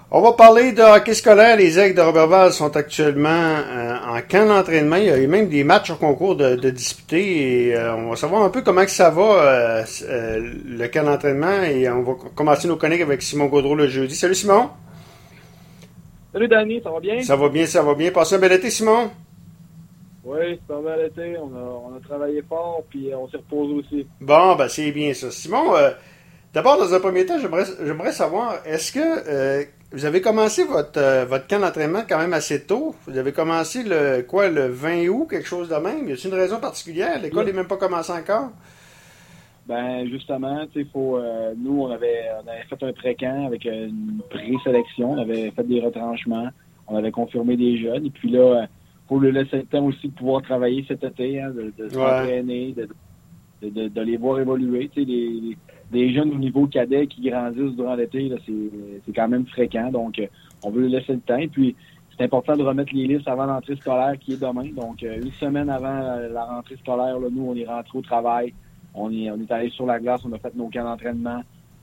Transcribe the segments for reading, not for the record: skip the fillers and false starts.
On va parler de hockey scolaire. Les Aigles de Roberval sont actuellement en camp d'entraînement. Il y a même des matchs en concours de disputés. Et, on va savoir un peu comment que ça va, le camp d'entraînement. Et on va commencer nos chroniques avec Simon Gaudreau le jeudi. Salut Simon! Salut Danny, ça va bien? Ça va bien, ça va bien. Passez un bel été, Simon? Oui, c'est pas mal été. On a travaillé fort, puis on s'est reposé aussi. Bon, ben c'est bien ça. Simon, d'abord, dans un premier temps, j'aimerais savoir, est-ce que vous avez commencé votre camp d'entraînement quand même assez tôt? Vous avez commencé le 20 août, quelque chose de même? Y a-t-il une raison particulière? L'école n'est même pas commencée encore? Ben justement, tu sais, nous on avait fait un pré-camp avec une présélection, on avait fait des retranchements, on avait confirmé des jeunes, et puis là, faut le laisser le temps aussi de pouvoir travailler cet été, hein, de s'entraîner, de les voir évoluer. Tu sais, des jeunes au niveau cadet qui grandissent durant l'été, là, c'est quand même fréquent, donc on veut leur laisser le temps. Et puis, c'est important de remettre les listes avant l'entrée scolaire qui est demain. Donc, une semaine avant la rentrée scolaire, là, nous, on est rentré au travail. On est allé sur la glace, on a fait nos camps d'entraînement.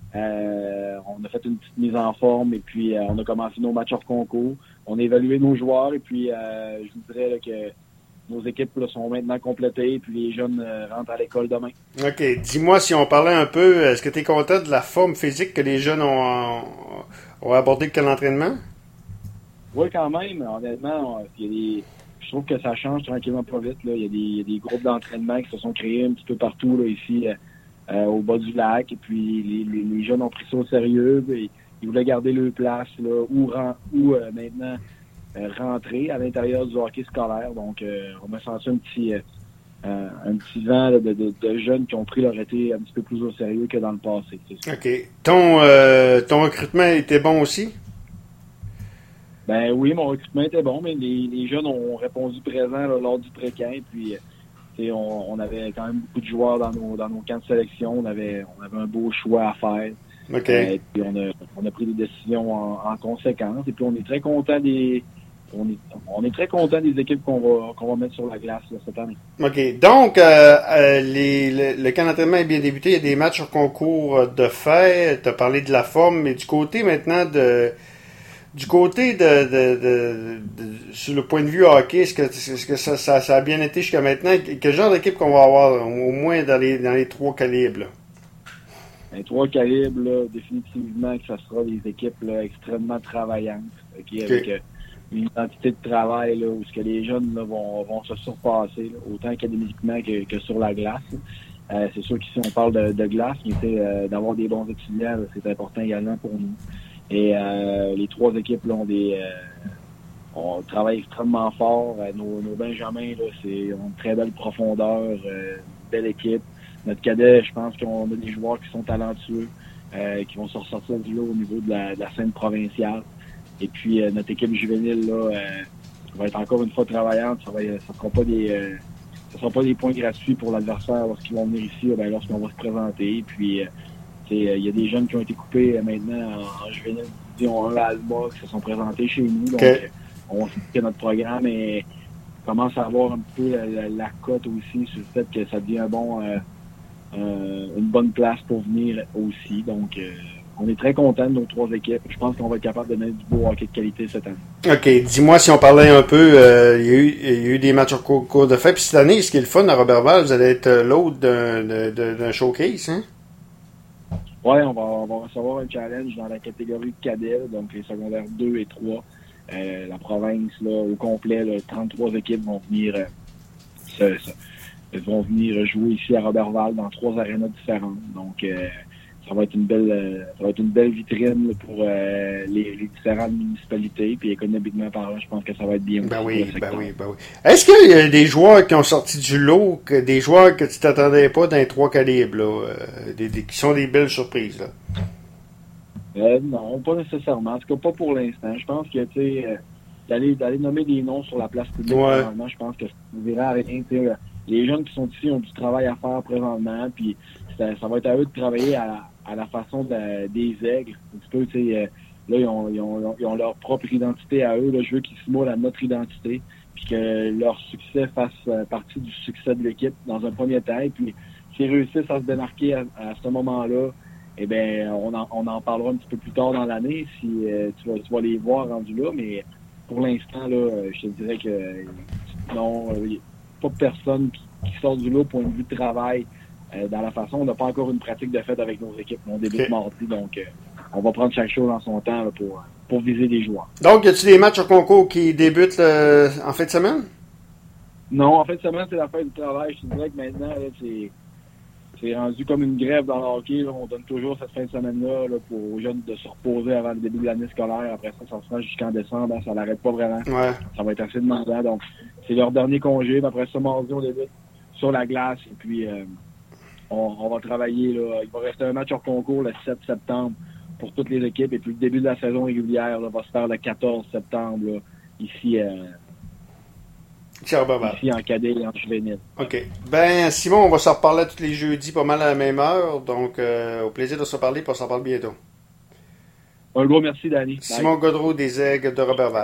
On a fait une petite mise en forme et puis on a commencé nos matchs hors concours. On a évalué nos joueurs et puis je vous dirais là, que nos équipes là, sont maintenant complétées et puis les jeunes rentrent à l'école demain. OK. Dis-moi si on parlait un peu, est-ce que tu es content de la forme physique que les jeunes ont abordé que l'entraînement? Oui, quand même. Honnêtement, je trouve que ça change tranquillement pas vite. Là. Il y a des groupes d'entraînement qui se sont créés un petit peu partout là, ici au bas du lac. Et puis les jeunes ont pris ça au sérieux. Ils voulaient garder leur place là, ou maintenant rentrer à l'intérieur du hockey scolaire. Donc, on a senti un petit vent là, de jeunes qui ont pris leur été un petit peu plus au sérieux que dans le passé. OK. Ton recrutement était bon aussi? Ben oui, mon recrutement était bon, mais les jeunes ont répondu présent là, lors du pré-camp. Puis, on avait quand même beaucoup de joueurs dans nos camps de sélection. On avait un beau choix à faire. OK. Et puis, on a pris des décisions en conséquence. Et puis, on est très content on est très content des équipes qu'on va mettre sur la glace là, cette année. OK. Donc, le camp d'entraînement est bien débuté. Il y a des matchs au concours de fait. Tu as parlé de la forme, mais du côté maintenant du côté sur le point de vue hockey, est-ce que ça a bien été jusqu'à maintenant? Quel genre d'équipe qu'on va avoir, au moins dans les trois calibres, là? Les trois calibres, là, définitivement que ça sera des équipes là, extrêmement travaillantes, avec une identité de travail là, où ce que les jeunes là, vont se surpasser, là, autant académiquement que sur la glace. C'est sûr qu'ici, on parle de glace, mais d'avoir des bons étudiants, là, c'est important également pour nous. Et les trois équipes là, on travaille extrêmement fort. Nos Benjamins, là, ont une très belle profondeur, une belle équipe. Notre cadet, je pense qu'on a des joueurs qui sont talentueux, qui vont se ressortir du lot au niveau de la scène provinciale. Et puis notre équipe juvénile là, va être encore une fois travaillante. Ça sera pas des points gratuits pour l'adversaire lorsqu'ils vont venir ici, lorsqu'on va se présenter. Et puis il y a des jeunes qui ont été coupés maintenant en juvénile division 1 à Alba, qui se sont présentés chez nous. Donc, on va expliquer notre programme et commence à avoir un peu la cote aussi sur le fait que ça devient une bonne place pour venir aussi. Donc, on est très content de nos trois équipes. Je pense qu'on va être capable de donner du beau hockey de qualité cette année. OK. Dis-moi si on parlait un peu, il y a eu des matchs au cours de fait. Puis cette année, ce qui est le fun à Roberval, vous allez être l'hôte d'un showcase, hein? Oui, on va recevoir un challenge dans la catégorie de cadet, donc les secondaires 2 et 3. La province, là, au complet, là, 33 équipes vont venir jouer ici à Roberval dans 3 arénas différentes. Donc, ça va être une belle vitrine là, pour les différentes municipalités. Puis économiquement parlant, je pense que ça va être bien. Ben oui. Est-ce qu'il y a des joueurs qui ont sorti du lot, des joueurs que tu t'attendais pas dans les trois calibres, là, qui sont des belles surprises, là? Non, pas nécessairement. En tout cas, pas pour l'instant. Je pense que, tu sais, d'aller nommer des noms sur la place publique, présentement, je pense que ça ne verra à rien. Les jeunes qui sont ici ont du travail à faire présentement, puis ça va être à eux de travailler à la façon des aigles. Un petit peu, tu sais, là, ils ont leur propre identité à eux. Là, je veux qu'ils se moulent à notre identité, puis que leur succès fasse partie du succès de l'équipe dans un premier temps. Et puis, s'ils réussissent à se démarquer à ce moment-là, eh bien, on en parlera un petit peu plus tard dans l'année si tu vas les voir rendus là, mais pour l'instant, là, je te dirais que non, il n'y a pas personne qui sort du lot point de vue de travail dans la façon. On n'a pas encore une pratique de fête avec nos équipes. On débute mardi, donc on va prendre chaque chose dans son temps là, pour viser les joueurs. Donc, y a-t-il des matchs au concours qui débutent en fin de semaine? Non, en fin de semaine, c'est la fin du travail. Je te dirais que maintenant, là, c'est rendu comme une grève dans le hockey. Là. On donne toujours cette fin de semaine-là là, aux jeunes de se reposer avant le début de l'année scolaire. Après ça se rend jusqu'en décembre. Hein, ça n'arrête pas vraiment. Ouais. Ça va être assez demandant. Donc, c'est leur dernier congé. Mais après ça, mardi, on débute sur la glace. Et puis, on va travailler. Là. Il va rester un match hors concours le 7 septembre pour toutes les équipes. Et puis, le début de la saison régulière là, va se faire le 14 septembre là, ici en cadet et en juvénile. OK. Ben, Simon, on va se reparler tous les jeudis pas mal à la même heure. Donc, au plaisir de se parler, puis on s'en parle bientôt. Un gros merci, Danny. Simon Gaudreau des Aigles de Roberval.